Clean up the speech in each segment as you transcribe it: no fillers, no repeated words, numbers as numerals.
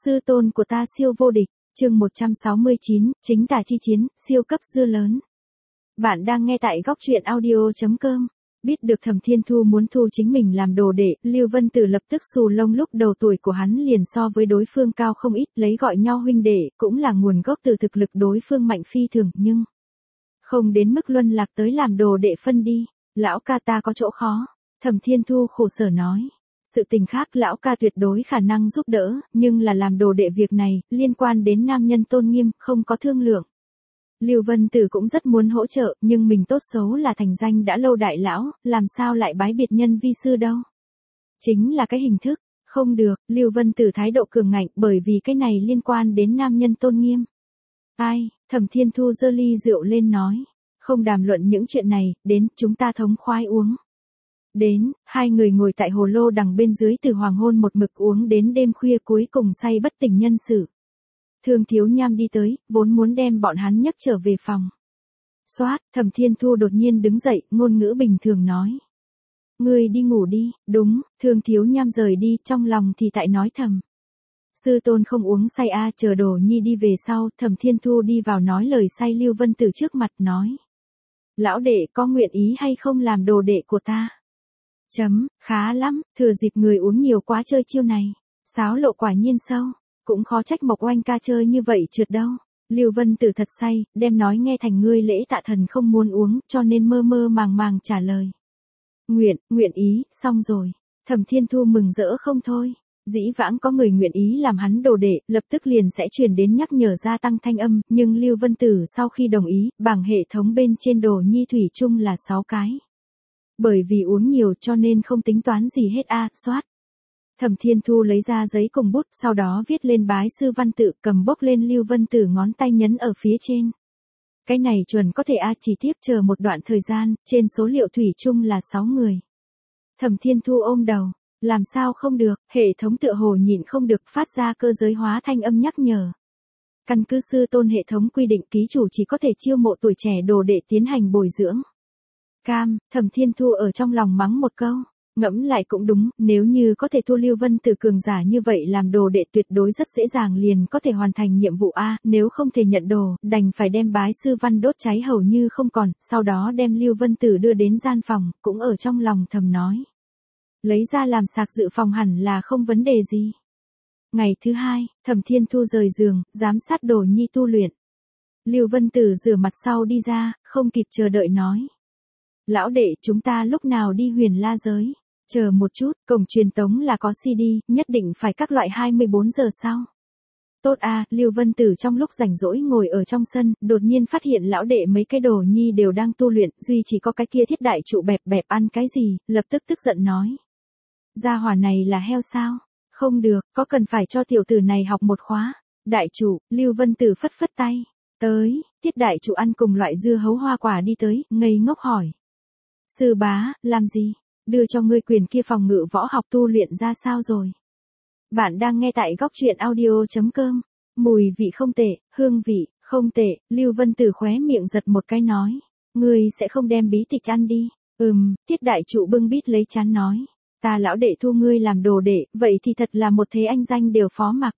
Sư tôn của ta siêu vô địch, chương 169, chính tà chi chiến, siêu cấp dưa lớn. Bạn đang nghe tại góc truyện audio.com. Biết được Thẩm Thiên Thu muốn thu chính mình làm đồ đệ, Lưu Vân Tử lập tức xù lông, lúc đầu tuổi của hắn liền so với đối phương cao không ít, lấy gọi nho huynh đệ, cũng là nguồn gốc từ thực lực đối phương mạnh phi thường, nhưng không đến mức luân lạc tới làm đồ đệ phân đi. Lão ca ta có chỗ khó, Thẩm Thiên Thu khổ sở nói. Sự tình khác lão ca tuyệt đối khả năng giúp đỡ, nhưng là làm đồ đệ việc này, liên quan đến nam nhân tôn nghiêm, không có thương lượng. Lưu Vân Tử cũng rất muốn hỗ trợ, nhưng mình tốt xấu là thành danh đã lâu đại lão, làm sao lại bái biệt nhân vi sư đâu. Chính là cái hình thức, không được, Lưu Vân Tử thái độ cường ngạnh, bởi vì cái này liên quan đến nam nhân tôn nghiêm. Ai, Thẩm Thiên Thu giơ ly rượu lên nói, không đàm luận những chuyện này, đến, chúng ta thống khoái uống. Đến, hai người ngồi tại hồ lô đằng bên dưới từ hoàng hôn một mực uống đến đêm khuya, cuối cùng say bất tỉnh nhân sự. Thương Thiếu Nham đi tới, vốn muốn đem bọn hắn nhấc trở về phòng. Xoát, Thẩm Thiên Thu đột nhiên đứng dậy, ngôn ngữ bình thường nói. Ngươi đi ngủ đi, đúng, Thương Thiếu Nham rời đi, trong lòng thì tại nói thầm. Sư tôn không uống say a, chờ Đồ Nhi đi về sau, Thẩm Thiên Thu đi vào nói lời say Lưu Vân Tử trước mặt nói. Lão đệ có nguyện ý hay không làm đồ đệ của ta? Khá lắm, thừa dịp người uống nhiều quá chơi chiêu này. Sáo lộ quả nhiên sâu, cũng khó trách Mộc Oanh ca chơi như vậy trượt đâu. Lưu Vân Tử thật say, đem nói nghe thành ngươi lễ tạ thần không muốn uống, cho nên mơ mơ màng màng trả lời. Nguyện ý, xong rồi. Thẩm Thiên Thu mừng rỡ không thôi. Dĩ vãng có người nguyện ý làm hắn đồ đệ, lập tức liền sẽ truyền đến nhắc nhở gia tăng thanh âm, nhưng Lưu Vân Tử sau khi đồng ý, bảng hệ thống bên trên Đồ Nhi thủy chung là 6 cái. Bởi vì uống nhiều cho nên không tính toán gì hết a, soát. Thẩm Thiên Thu lấy ra giấy cùng bút, sau đó viết lên bái sư văn tự, cầm bốc lên Lưu Vân Tử ngón tay nhấn ở phía trên. Cái này chuẩn có thể a, chỉ tiếc chờ một đoạn thời gian, trên số liệu thủy chung là 6 người. Thẩm Thiên Thu ôm đầu, làm sao không được, hệ thống tựa hồ nhịn không được phát ra cơ giới hóa thanh âm nhắc nhở. Căn cứ sư tôn hệ thống quy định ký chủ chỉ có thể chiêu mộ tuổi trẻ đồ đệ tiến hành bồi dưỡng. Thẩm Thiên Thu ở trong lòng mắng một câu, ngẫm lại cũng đúng, nếu như có thể thu Lưu Vân Tử cường giả như vậy làm đồ đệ tuyệt đối rất dễ dàng liền có thể hoàn thành nhiệm vụ a, nếu không thể nhận đồ, đành phải đem bái sư văn đốt cháy hầu như không còn, sau đó đem Lưu Vân Tử đưa đến gian phòng, cũng ở trong lòng thầm nói. Lấy ra làm sạc dự phòng hẳn là không vấn đề gì. Ngày thứ hai, Thẩm Thiên Thu rời giường, giám sát Đồ Nhi tu luyện. Lưu Vân Tử rửa mặt sau đi ra, không kịp chờ đợi nói. Lão đệ, chúng ta lúc nào đi Huyền La giới? Chờ một chút, cổng truyền tống là có CD, nhất định phải các loại 24 giờ sau. Tốt a, Lưu Vân Tử trong lúc rảnh rỗi ngồi ở trong sân, đột nhiên phát hiện lão đệ mấy cái Đồ Nhi đều đang tu luyện, duy chỉ có cái kia thiết đại trụ bẹp bẹp ăn cái gì, lập tức tức giận nói. Gia hỏa này là heo sao? Không được, có cần phải cho tiểu tử này học một khóa. Đại trụ, Lưu Vân Tử phất phất tay. Tới, thiết đại trụ ăn cùng loại dưa hấu hoa quả đi tới, ngây ngốc hỏi. Sư bá, làm gì? Đưa cho ngươi quyền kia phòng ngự võ học tu luyện ra sao rồi? Bạn đang nghe tại góc truyện audio.com. Mùi vị không tệ, hương vị, không tệ, Lưu Vân Tử khóe miệng giật một cái nói. Ngươi sẽ không đem bí tịch ăn đi. Thiết đại trụ bưng bít lấy chán nói. Ta lão đệ thu ngươi làm đồ đệ, vậy thì thật là một thế anh danh đều phó mặc.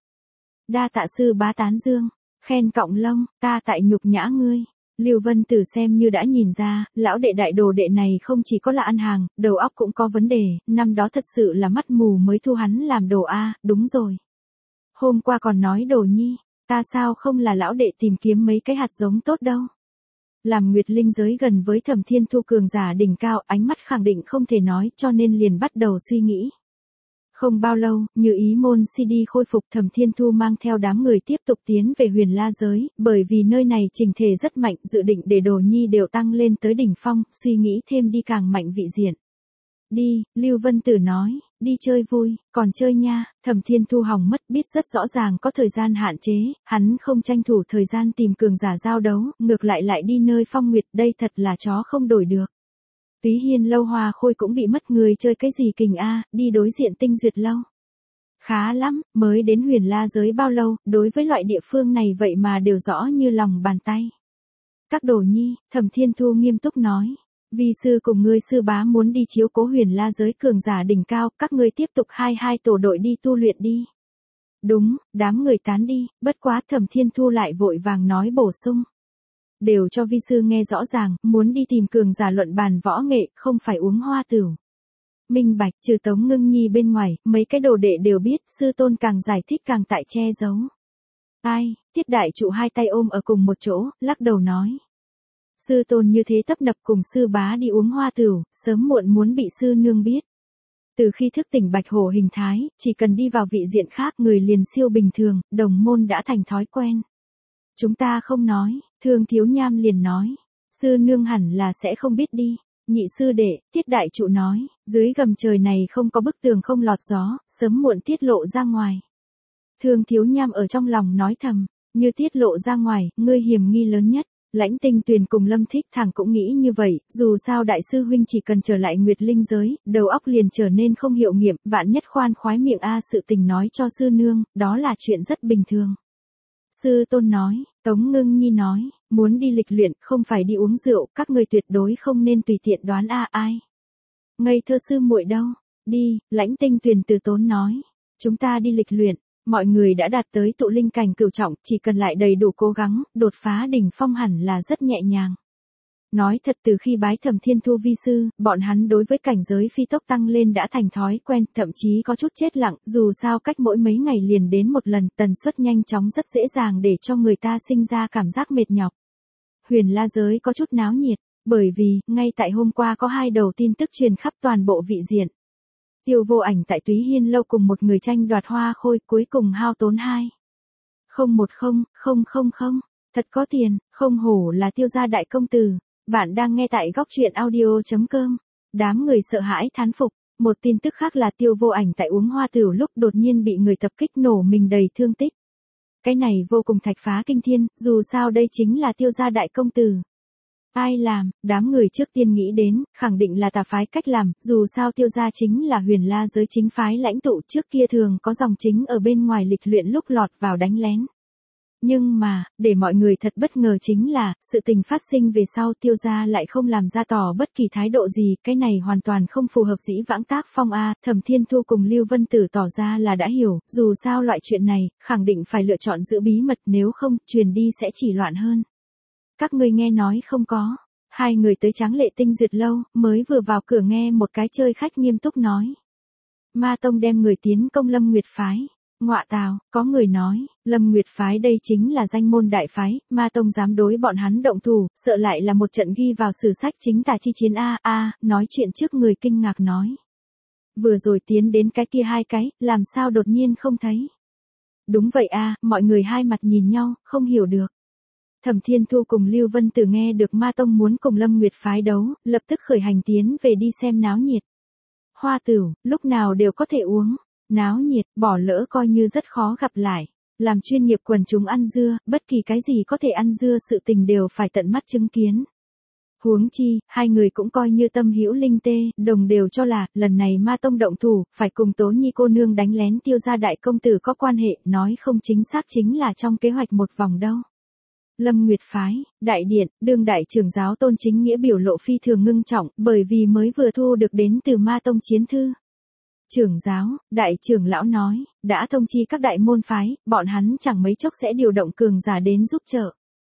Đa tạ sư bá tán dương, khen cọng lông, ta tại nhục nhã ngươi. Lưu Vân Tử xem như đã nhìn ra, lão đệ đại đồ đệ này không chỉ có là ăn hàng, đầu óc cũng có vấn đề, năm đó thật sự là mắt mù mới thu hắn làm đồ a, đúng rồi. Hôm qua còn nói Đồ Nhi, ta sao không là lão đệ tìm kiếm mấy cái hạt giống tốt đâu. Làm Nguyệt Linh giới gần với Thẩm Thiên Thu cường giả đỉnh cao, ánh mắt khẳng định không thể nói, cho nên liền bắt đầu suy nghĩ. Không bao lâu, như ý môn CD khôi phục, Thẩm Thiên Thu mang theo đám người tiếp tục tiến về Huyền La giới, bởi vì nơi này trình thể rất mạnh, dự định để Đồ Nhi đều tăng lên tới đỉnh phong, suy nghĩ thêm đi càng mạnh vị diện. Đi, Lưu Vân Tử nói, đi chơi vui, còn chơi nha. Thẩm Thiên Thu hỏng mất, biết rất rõ ràng có thời gian hạn chế, hắn không tranh thủ thời gian tìm cường giả giao đấu, ngược lại đi nơi phong nguyệt, đây thật là chó không đổi được. Túy Hiên lâu Hoa Khôi cũng bị mất, người chơi cái gì kình a, đi đối diện Tinh Duyệt lâu. Khá lắm, mới đến Huyền La giới bao lâu, đối với loại địa phương này vậy mà đều rõ như lòng bàn tay. Các Đồ Nhi, Thẩm Thiên Thu nghiêm túc nói. Vi sư cùng ngươi sư bá muốn đi chiếu cố Huyền La giới cường giả đỉnh cao, các ngươi tiếp tục hai tổ đội đi tu luyện đi. Đúng, đám người tán đi, bất quá Thẩm Thiên Thu lại vội vàng nói bổ sung. Đều cho vi sư nghe rõ ràng, muốn đi tìm cường giả luận bàn võ nghệ, không phải uống hoa tửu. Minh bạch, trừ Tống Ngưng Nhi bên ngoài, mấy cái đồ đệ đều biết, sư tôn càng giải thích càng tại che giấu. Ai, Tiết đại trụ hai tay ôm ở cùng một chỗ, lắc đầu nói. Sư tôn như thế tấp nập cùng sư bá đi uống hoa tửu, sớm muộn muốn bị sư nương biết. Từ khi thức tỉnh bạch hổ hình thái, chỉ cần đi vào vị diện khác người liền siêu bình thường, đồng môn đã thành thói quen. Chúng ta không nói, Thương Thiếu Nham liền nói. Sư nương hẳn là sẽ không biết đi. Nhị sư đệ, Tiết đại trụ nói, dưới gầm trời này không có bức tường không lọt gió, sớm muộn tiết lộ ra ngoài. Thương Thiếu Nham ở trong lòng nói thầm, như tiết lộ ra ngoài, ngươi hiểm nghi lớn nhất. Lãnh Tinh Tuyền cùng Lâm Thích Thẳng cũng nghĩ như vậy, dù sao đại sư huynh chỉ cần trở lại Nguyệt Linh giới, đầu óc liền trở nên không hiệu nghiệm, vạn nhất khoan khoái miệng sự tình nói cho sư nương, đó là chuyện rất bình thường. Sư tôn nói, Tống Ngưng Nhi nói, muốn đi lịch luyện, không phải đi uống rượu, các người tuyệt đối không nên tùy tiện đoán ai. Ngây thơ sư muội đâu, đi, Lãnh Tinh Tuyền từ tốn nói, chúng ta đi lịch luyện. Mọi người đã đạt tới tụ linh cảnh cửu trọng, chỉ cần lại đầy đủ cố gắng, đột phá đỉnh phong hẳn là rất nhẹ nhàng. Nói thật từ khi bái Thẩm Thiên Thu vi sư, bọn hắn đối với cảnh giới phi tốc tăng lên đã thành thói quen, thậm chí có chút chết lặng, dù sao cách mỗi mấy ngày liền đến một lần, tần suất nhanh chóng rất dễ dàng để cho người ta sinh ra cảm giác mệt nhọc. Huyền La giới có chút náo nhiệt, bởi vì, ngay tại hôm qua có 2 đầu tin tức truyền khắp toàn bộ vị diện. Tiêu Vô Ảnh tại Túy Hiên lâu cùng một người tranh đoạt hoa khôi, cuối cùng hao tốn 2.010.000, thật có tiền, không hổ là Tiêu gia đại công tử. Bạn đang nghe tại góc truyện audio.com. Đám người sợ hãi thán phục. Một tin tức khác là Tiêu Vô Ảnh tại uống hoa tửu lúc đột nhiên bị người tập kích nổ mình đầy thương tích. Cái này vô cùng thạch phá kinh thiên, dù sao đây chính là Tiêu gia đại công tử. Ai làm, đám người trước tiên nghĩ đến, khẳng định là tà phái cách làm, dù sao Tiêu gia chính là Huyền La giới chính phái lãnh tụ, trước kia thường có dòng chính ở bên ngoài lịch luyện lúc lọt vào đánh lén. Nhưng mà, để mọi người thật bất ngờ chính là, sự tình phát sinh về sau Tiêu gia lại không làm ra tỏ bất kỳ thái độ gì, cái này hoàn toàn không phù hợp dĩ vãng tác phong Thẩm Thiên Thu cùng Lưu Vân Tử tỏ ra là đã hiểu, dù sao loại chuyện này, khẳng định phải lựa chọn giữ bí mật, nếu không, truyền đi sẽ chỉ loạn hơn. Các ngươi nghe nói không có. 2 người tới Tráng Lệ Tinh Duyệt lâu, mới vừa vào cửa nghe một cái chơi khách nghiêm túc nói. Ma tông đem người tiến công Lâm Nguyệt phái. Ngọa tào, có người nói, Lâm Nguyệt phái đây chính là danh môn đại phái, Ma tông dám đối bọn hắn động thủ, sợ lại là một trận ghi vào sử sách chính tà chi chiến nói chuyện trước người kinh ngạc nói. Vừa rồi tiến đến cái kia 2 cái, làm sao đột nhiên không thấy. Đúng vậy mọi người hai mặt nhìn nhau, không hiểu được. Thẩm Thiên Thu cùng Lưu Vân Tử nghe được Ma tông muốn cùng Lâm Nguyệt phái đấu, lập tức khởi hành tiến về đi xem náo nhiệt. Hoa tửu, lúc nào đều có thể uống. Náo nhiệt, bỏ lỡ coi như rất khó gặp lại. Làm chuyên nghiệp quần chúng ăn dưa, bất kỳ cái gì có thể ăn dưa sự tình đều phải tận mắt chứng kiến. Huống chi, 2 người cũng coi như tâm hữu linh tê, đồng đều cho là, lần này Ma tông động thủ, phải cùng Tố Nhi cô nương đánh lén Tiêu gia đại công tử có quan hệ, nói không chính xác chính là trong kế hoạch một vòng đâu. Lâm Nguyệt phái, đại điện, đương đại trưởng giáo Tôn Chính Nghĩa biểu lộ phi thường ngưng trọng, bởi vì mới vừa thu được đến từ Ma tông chiến thư. Trưởng giáo, đại trưởng lão nói, đã thông chi các đại môn phái, bọn hắn chẳng mấy chốc sẽ điều động cường giả đến giúp trợ.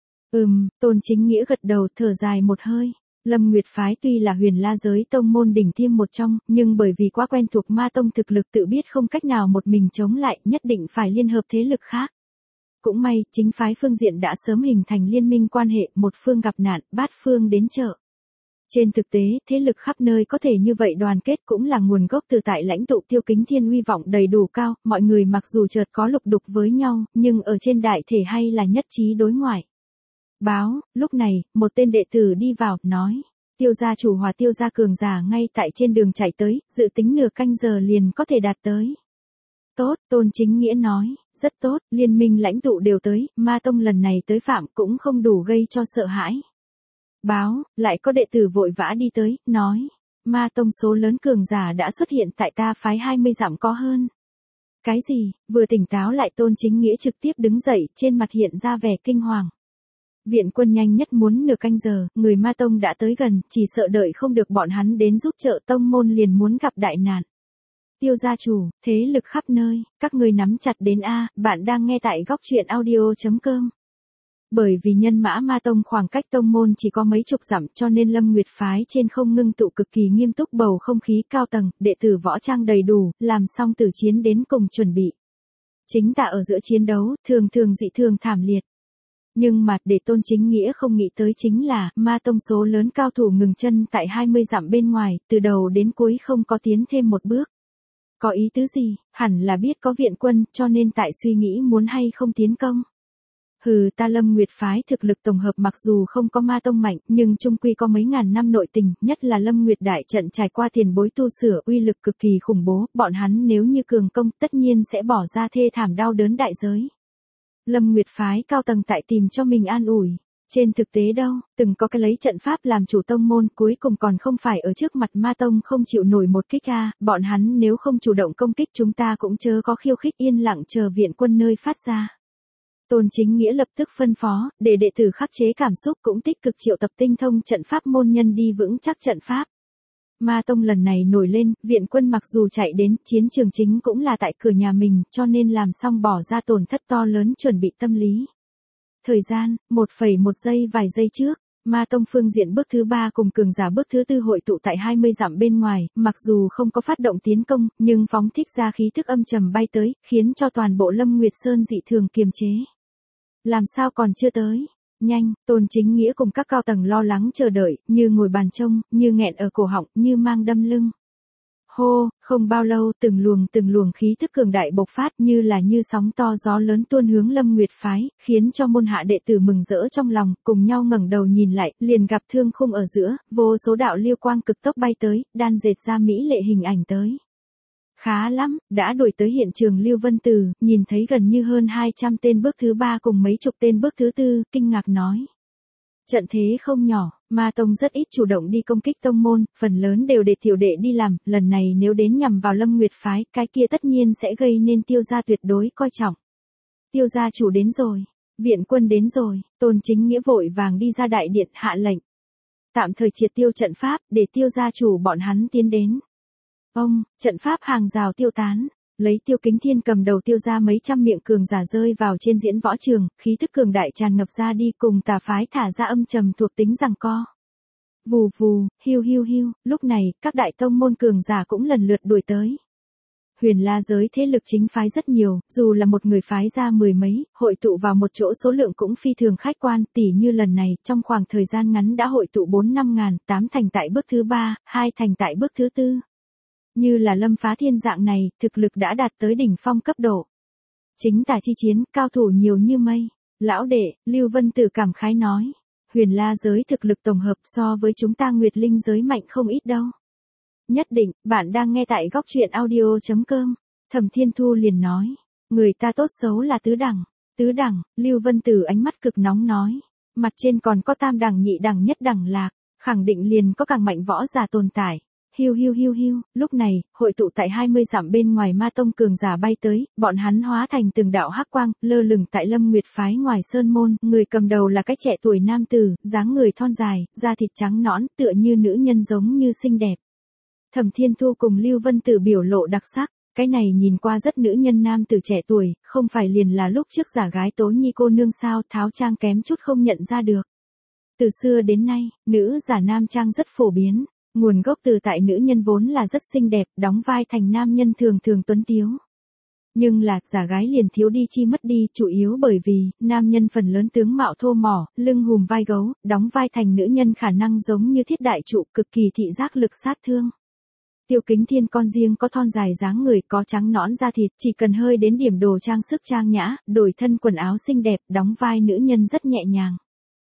Tôn Chính Nghĩa gật đầu thở dài một hơi. Lâm Nguyệt phái tuy là Huyền La giới tông môn đỉnh tiêm một trong, nhưng bởi vì quá quen thuộc Ma tông thực lực tự biết không cách nào một mình chống lại, nhất định phải liên hợp thế lực khác. Cũng may, chính phái phương diện đã sớm hình thành liên minh quan hệ, một phương gặp nạn, bát phương đến trợ. Trên thực tế, thế lực khắp nơi có thể như vậy đoàn kết cũng là nguồn gốc từ tại lãnh tụ Tiêu Kính Thiên uy vọng đầy đủ cao, mọi người mặc dù chợt có lục đục với nhau, nhưng ở trên đại thể hay là nhất trí đối ngoại. Báo, lúc này, một tên đệ tử đi vào, nói, Tiêu gia chủ hòa Tiêu gia cường giả ngay tại trên đường chạy tới, dự tính nửa canh giờ liền có thể đạt tới. Tốt, Tôn Chính Nghĩa nói, rất tốt, liên minh lãnh tụ đều tới, Ma tông lần này tới phạm cũng không đủ gây cho sợ hãi. Báo, lại có đệ tử vội vã đi tới, nói, Ma tông số lớn cường giả đã xuất hiện tại ta phái 20 dặm có hơn. Cái gì, vừa tỉnh táo lại Tôn Chính Nghĩa trực tiếp đứng dậy, trên mặt hiện ra vẻ kinh hoàng. Viện quân nhanh nhất muốn nửa canh giờ, người Ma tông đã tới gần, chỉ sợ đợi không được bọn hắn đến giúp trợ tông môn liền muốn gặp đại nạn. Tiêu gia chủ, thế lực khắp nơi, các ngươi nắm chặt đến a, bạn đang nghe tại góc truyện audio.com. Bởi vì nhân mã ma tông khoảng cách tông môn chỉ có mấy chục dặm cho nên Lâm Nguyệt phái trên không ngưng tụ cực kỳ nghiêm túc bầu không khí cao tầng, đệ tử võ trang đầy đủ, làm xong tử chiến đến cùng chuẩn bị. Chính tà ở giữa chiến đấu, thường dị thường thảm liệt. Nhưng mà để Tôn Chính Nghĩa không nghĩ tới chính là, ma tông số lớn cao thủ ngừng chân tại 20 dặm bên ngoài, từ đầu đến cuối không có tiến thêm một bước. Có ý tứ gì, hẳn là biết có viện quân, cho nên tại suy nghĩ muốn hay không tiến công. Hừ, ta Lâm Nguyệt phái thực lực tổng hợp mặc dù không có ma tông mạnh, nhưng chung quy có mấy ngàn năm nội tình, nhất là Lâm Nguyệt đại trận trải qua tiền bối tu sửa uy lực cực kỳ khủng bố, bọn hắn nếu như cường công tất nhiên sẽ bỏ ra thê thảm đau đớn đại giới. Lâm Nguyệt phái cao tầng tại tìm cho mình an ủi. Trên thực tế đâu, từng có cái lấy trận pháp làm chủ tông môn cuối cùng còn không phải ở trước mặt ma tông không chịu nổi một kích a, bọn hắn nếu không chủ động công kích chúng ta cũng chớ có khiêu khích yên lặng chờ viện quân nơi phát ra. Tôn Chính Nghĩa lập tức phân phó, để đệ tử khắc chế cảm xúc cũng tích cực triệu tập tinh thông trận pháp môn nhân đi vững chắc trận pháp. Ma tông lần này nổi lên, viện quân mặc dù chạy đến, chiến trường chính cũng là tại cửa nhà mình, cho nên làm xong bỏ ra tổn thất to lớn chuẩn bị tâm lý. Thời gian, 1,1 giây vài giây trước, ma tông phương diện bước thứ 3 cùng cường giả bước thứ 4 hội tụ tại 20 dặm bên ngoài, mặc dù không có phát động tiến công, nhưng phóng thích ra khí thức âm trầm bay tới, khiến cho toàn bộ Lâm Nguyệt Sơn dị thường kiềm chế. Làm sao còn chưa tới? Nhanh, Tôn Chính Nghĩa cùng các cao tầng lo lắng chờ đợi, như ngồi bàn trông, như nghẹn ở cổ họng, như mang đâm lưng. Hô, không bao lâu từng luồng khí thức cường đại bộc phát như là như sóng to gió lớn tuôn hướng Lâm Nguyệt phái, khiến cho môn hạ đệ tử mừng rỡ trong lòng, cùng nhau ngẩng đầu nhìn lại, liền gặp thương khung ở giữa, vô số đạo liêu quang cực tốc bay tới, đan dệt ra mỹ lệ hình ảnh tới. Khá lắm, đã đuổi tới hiện trường Lưu Vân Tử, nhìn thấy gần như hơn 200 tên bước thứ 3 cùng mấy chục tên bước thứ 4, kinh ngạc nói. Trận thế không nhỏ, ma tông rất ít chủ động đi công kích tông môn, phần lớn đều để tiểu đệ đi làm, lần này nếu đến nhằm vào Lâm Nguyệt phái, cái kia tất nhiên sẽ gây nên Tiêu gia tuyệt đối coi trọng. Tiêu gia chủ đến rồi, viện quân đến rồi, Tôn Chính Nghĩa vội vàng đi ra đại điện hạ lệnh. Tạm thời triệt tiêu trận pháp, để Tiêu gia chủ bọn hắn tiến đến. Ông, trận pháp hàng rào tiêu tán. Lấy Tiêu Kính Thiên cầm đầu Tiêu ra mấy trăm miệng cường giả rơi vào trên diễn võ trường, khí thức cường đại tràn ngập ra đi cùng tà phái thả ra âm trầm thuộc tính giằng co. Vù vù, hiu, lúc này, các đại tông môn cường giả cũng lần lượt đuổi tới. Huyền La giới thế lực chính phái rất nhiều, dù là một người phái ra mười mấy, hội tụ vào một chỗ số lượng cũng phi thường khách quan, tỉ như lần này, trong khoảng thời gian ngắn đã hội tụ 4-5 ngàn, 8 thành tại bước thứ 3, 2 thành tại bước thứ 4. Như là Lâm Phá Thiên dạng này, thực lực đã đạt tới đỉnh phong cấp độ. Chính tà chi chiến, cao thủ nhiều như mây. Lão đệ, Lưu Vân Tử cảm khái nói. Huyền La giới thực lực tổng hợp so với chúng ta Nguyệt Linh giới mạnh không ít đâu. Nhất định, bạn đang nghe tại góc truyện audio.com. Thẩm Thiên Thu liền nói. Người ta tốt xấu là tứ đẳng. Tứ đẳng, Lưu Vân Tử ánh mắt cực nóng nói. Mặt trên còn có tam đẳng nhị đẳng nhất đẳng lạc, khẳng định liền có càng mạnh võ giả tồn tại. Hiu, lúc này, hội tụ tại 20 dặm bên ngoài ma tông cường giả bay tới, bọn hắn hóa thành từng đạo hắc quang, lơ lửng tại Lâm Nguyệt phái ngoài sơn môn, người cầm đầu là cái trẻ tuổi nam tử, dáng người thon dài, da thịt trắng nõn, tựa như nữ nhân giống như xinh đẹp. Thẩm Thiên Thu cùng Lưu Vân Tử biểu lộ đặc sắc, cái này nhìn qua rất nữ nhân nam tử trẻ tuổi, không phải liền là lúc trước giả gái Tố Nhi cô nương sao, tháo trang kém chút không nhận ra được. Từ xưa đến nay, nữ giả nam trang rất phổ biến. Nguồn gốc từ tại nữ nhân vốn là rất xinh đẹp, đóng vai thành nam nhân thường tuấn tiếu. Nhưng là, giả gái liền thiếu đi chi mất đi, chủ yếu bởi vì, nam nhân phần lớn tướng mạo thô mỏ, lưng hùm vai gấu, đóng vai thành nữ nhân khả năng giống như thiết đại trụ, cực kỳ thị giác lực sát thương. Tiêu Kính Thiên con riêng có thon dài dáng người, có trắng nõn da thịt, chỉ cần hơi đến điểm đồ trang sức trang nhã, đổi thân quần áo xinh đẹp, đóng vai nữ nhân rất nhẹ nhàng.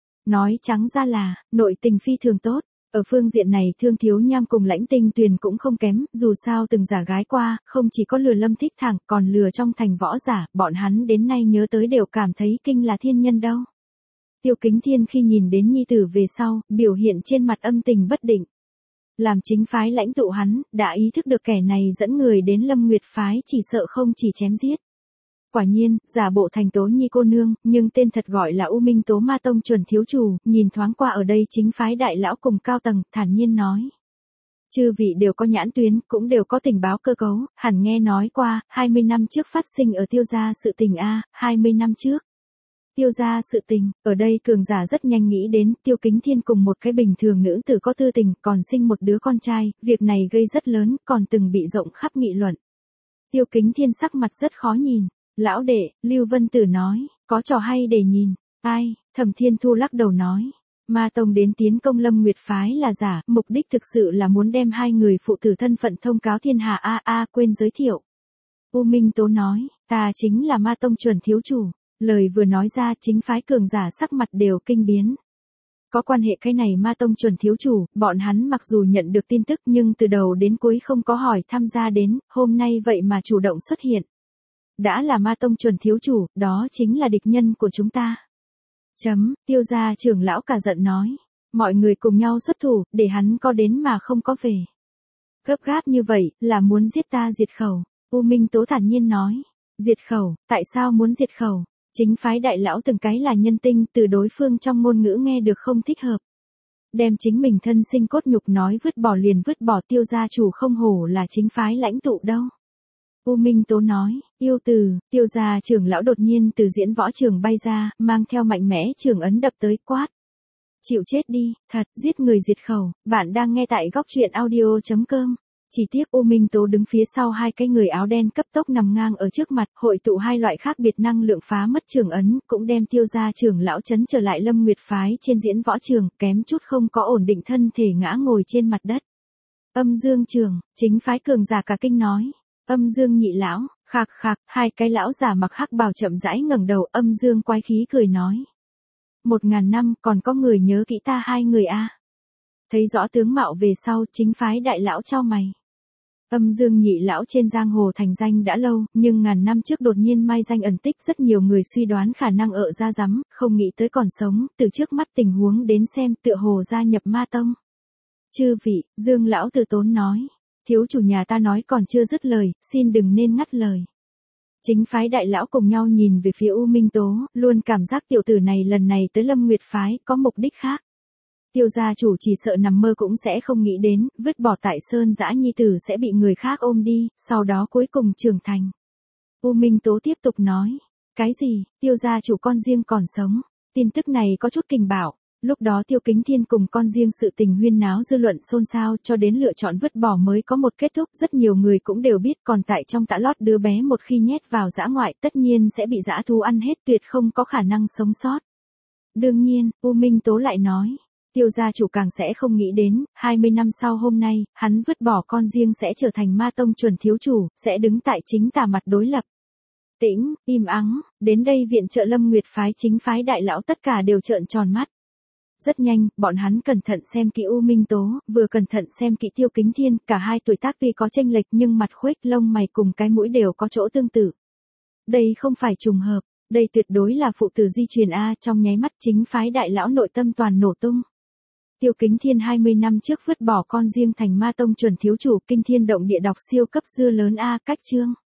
Nói trắng ra là, nội tình phi thường tốt. Ở phương diện này Thương Thiếu Nham cùng Lãnh Tinh Tuyền cũng không kém, dù sao từng giả gái qua, không chỉ có lừa Lâm Thích Thẳng, còn lừa trong thành võ giả, bọn hắn đến nay nhớ tới đều cảm thấy kinh là thiên nhân đâu. Tiêu Kính Thiên khi nhìn đến nhi tử về sau, biểu hiện trên mặt âm tình bất định. Làm chính phái lãnh tụ hắn, đã ý thức được kẻ này dẫn người đến Lâm Nguyệt phái chỉ sợ không chỉ chém giết. Quả nhiên, giả bộ thành Tố Nhi cô nương, nhưng tên thật gọi là U Minh Tố Ma Tông chuẩn thiếu chủ, nhìn thoáng qua ở đây chính phái đại lão cùng cao tầng, thản nhiên nói. Chư vị đều có nhãn tuyến, cũng đều có tình báo cơ cấu, hẳn nghe nói qua, 20 năm trước phát sinh ở Tiêu gia sự tình a, 20 năm trước. Tiêu gia sự tình, ở đây cường giả rất nhanh nghĩ đến Tiêu Kính Thiên cùng một cái bình thường nữ tử có tư tình, còn sinh một đứa con trai, việc này gây rất lớn, còn từng bị rộng khắp nghị luận. Tiêu Kính Thiên sắc mặt rất khó nhìn. Lão đệ, Lưu Vân Tử nói, có trò hay để nhìn. Ai, Thẩm Thiên Thu lắc đầu nói. Ma Tông đến tiến công Lâm Nguyệt phái là giả, mục đích thực sự là muốn đem hai người phụ tử thân phận thông cáo thiên hạ quên giới thiệu. U Minh Tố nói, ta chính là Ma Tông chuẩn thiếu chủ. Lời vừa nói ra chính phái cường giả sắc mặt đều kinh biến. Có quan hệ cái này Ma Tông chuẩn thiếu chủ, bọn hắn mặc dù nhận được tin tức nhưng từ đầu đến cuối không có hỏi tham gia đến, hôm nay vậy mà chủ động xuất hiện. Đã là Ma Tông chuẩn thiếu chủ, đó chính là địch nhân của chúng ta. Tiêu gia trưởng lão cả giận nói. Mọi người cùng nhau xuất thủ, để hắn có đến mà không có về. Gấp gáp như vậy, là muốn giết ta diệt khẩu. U Minh Tố thản nhiên nói. Diệt khẩu, tại sao muốn diệt khẩu? Chính phái đại lão từng cái là nhân tinh, từ đối phương trong ngôn ngữ nghe được không thích hợp. Đem chính mình thân sinh cốt nhục nói vứt bỏ liền vứt bỏ, Tiêu gia chủ không hổ là chính phái lãnh tụ đâu. U Minh Tố nói, yêu từ, Tiêu gia trưởng lão đột nhiên từ diễn võ trường bay ra, mang theo mạnh mẽ trường ấn đập tới, quát. Chịu chết đi, thật, giết người diệt khẩu, bạn đang nghe tại góc truyện audio.com. Chỉ tiếc U Minh Tố đứng phía sau hai cái người áo đen cấp tốc nằm ngang ở trước mặt, hội tụ hai loại khác biệt năng lượng phá mất trường ấn, cũng đem Tiêu gia trưởng lão chấn trở lại Lâm Nguyệt phái trên diễn võ trường, kém chút không có ổn định thân thể ngã ngồi trên mặt đất. Âm Dương trường, chính phái cường giả cả kinh nói. Âm Dương nhị lão, khạc khạc, hai cái lão giả mặc hắc bào chậm rãi ngẩng đầu, Âm Dương quái khí cười nói. 1000 năm còn có người nhớ kỹ ta hai người a? Thấy rõ tướng mạo về sau, chính phái đại lão chau mày. Âm Dương nhị lão trên giang hồ thành danh đã lâu, nhưng ngàn năm trước đột nhiên mai danh ẩn tích, rất nhiều người suy đoán khả năng ở ra rắm, không nghĩ tới còn sống, từ trước mắt tình huống đến xem tựa hồ gia nhập Ma Tông. Chư vị, Dương lão từ tốn nói. Thiếu chủ nhà ta nói còn chưa dứt lời, xin đừng nên ngắt lời. Chính phái đại lão cùng nhau nhìn về phía U Minh Tố, luôn cảm giác tiểu tử này lần này tới Lâm Nguyệt phái có mục đích khác. Tiêu gia chủ chỉ sợ nằm mơ cũng sẽ không nghĩ đến, vứt bỏ tại sơn dã nhi tử sẽ bị người khác ôm đi, sau đó cuối cùng trưởng thành. U Minh Tố tiếp tục nói, cái gì, Tiêu gia chủ con riêng còn sống, tin tức này có chút kinh bạo. Lúc đó Tiêu Kính Thiên cùng con riêng sự tình huyên náo dư luận xôn xao cho đến lựa chọn vứt bỏ mới có một kết thúc, rất nhiều người cũng đều biết, còn tại trong tã lót đứa bé một khi nhét vào dã ngoại tất nhiên sẽ bị dã thú ăn hết, tuyệt không có khả năng sống sót. Đương nhiên, U Minh Tố lại nói, Tiêu gia chủ càng sẽ không nghĩ đến, 20 năm sau hôm nay, hắn vứt bỏ con riêng sẽ trở thành Ma Tông chuẩn thiếu chủ, sẽ đứng tại chính tà mặt đối lập. Tĩnh, im ắng, đến đây viện trợ Lâm Nguyệt phái chính phái đại lão tất cả đều trợn tròn mắt. Rất nhanh, bọn hắn cẩn thận xem kỹ U Minh Tố, vừa cẩn thận xem kỹ Tiêu Kính Thiên, cả hai tuổi tác tuy có chênh lệch nhưng mặt khuếch lông mày cùng cái mũi đều có chỗ tương tự. Đây không phải trùng hợp, đây tuyệt đối là phụ tử di truyền a, trong nháy mắt chính phái đại lão nội tâm toàn nổ tung. Tiêu Kính Thiên 20 năm trước vứt bỏ con riêng thành Ma Tông chuẩn thiếu chủ, kinh thiên động địa đọc siêu cấp dưa lớn a, cách chương.